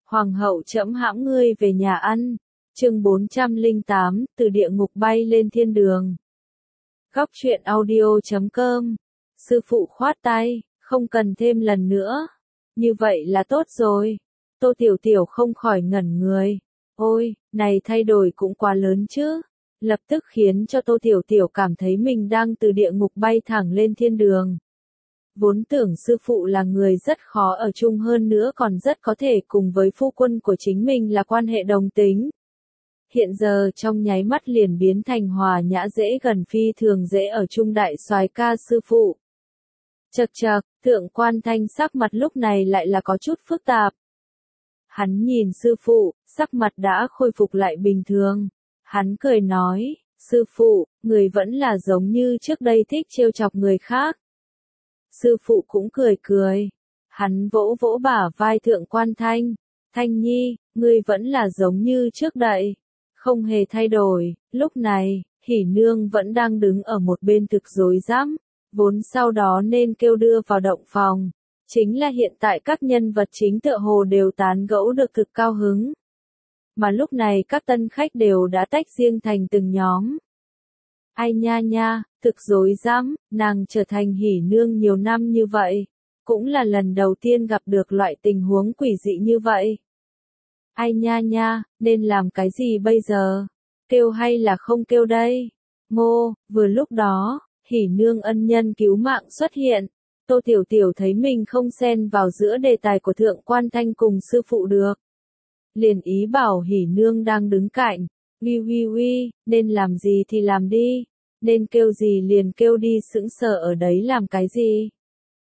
Hoàng hậu trẫm hãm ngươi về nhà ăn. Chương 408, từ địa ngục bay lên thiên đường. Góc truyện audio.com. Sư phụ khoát tay, không cần thêm lần nữa. Như vậy là tốt rồi. Tô Tiểu Tiểu không khỏi ngẩn người. Ôi, này thay đổi cũng quá lớn chứ. Lập tức khiến cho Tô Tiểu Tiểu cảm thấy mình đang từ địa ngục bay thẳng lên thiên đường. Vốn tưởng sư phụ là người rất khó ở chung, hơn nữa còn rất có thể cùng với phu quân của chính mình là quan hệ đồng tính. Hiện giờ trong nháy mắt liền biến thành hòa nhã dễ gần, phi thường dễ ở chung đại soái ca sư phụ. Chậc chậc, Thượng Quan Thanh sắc mặt lúc này lại là có chút phức tạp. Hắn nhìn sư phụ, sắc mặt đã khôi phục lại bình thường. Hắn cười nói, sư phụ, người vẫn là giống như trước đây thích trêu chọc người khác. Sư phụ cũng cười cười. Hắn vỗ vỗ bả vai Thượng Quan Thanh. Thanh nhi, ngươi vẫn là giống như trước đây. Không hề thay đổi. Lúc này, Hỉ Nương vẫn đang đứng ở một bên thực rối rắm. Vốn sau đó nên kêu đưa vào động phòng. Chính là hiện tại các nhân vật chính tựa hồ đều tán gẫu được thực cao hứng. Mà lúc này các tân khách đều đã tách riêng thành từng nhóm. Ai nha nha, thực rối rắm, nàng trở thành Hỉ Nương nhiều năm như vậy. Cũng là lần đầu tiên gặp được loại tình huống quỷ dị như vậy. Ai nha nha, nên làm cái gì bây giờ? Kêu hay là không kêu đây? Ngô, vừa lúc đó, Hỉ Nương ân nhân cứu mạng xuất hiện. Tô Tiểu Tiểu thấy mình không xen vào giữa đề tài của Thượng Quan Thanh cùng sư phụ được. Liền ý bảo Hỉ Nương đang đứng cạnh. Uy, nên làm gì thì làm đi. Nên kêu gì liền kêu đi, sững sờ ở đấy làm cái gì?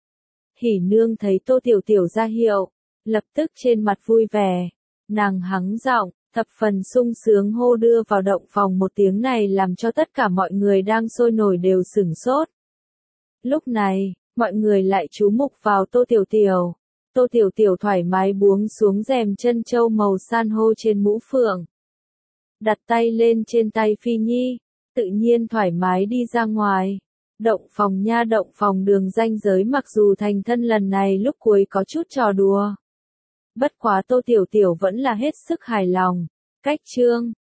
Hỉ Nương thấy Tô Tiểu Tiểu ra hiệu, lập tức trên mặt vui vẻ. Nàng hắng giọng, thập phần sung sướng hô đưa vào động phòng, một tiếng này làm cho tất cả mọi người đang sôi nổi đều sửng sốt. Lúc này, mọi người lại chú mục vào Tô Tiểu Tiểu. Tô Tiểu Tiểu thoải mái buông xuống rèm chân châu màu san hô trên mũ phượng. Đặt tay lên trên tay Phi Nhi, tự nhiên thoải mái đi ra ngoài. Động phòng nha, động phòng đường ranh giới mặc dù thành thân lần này lúc cuối có chút trò đùa. Bất quá Tô Tiểu Tiểu vẫn là hết sức hài lòng. Cách chương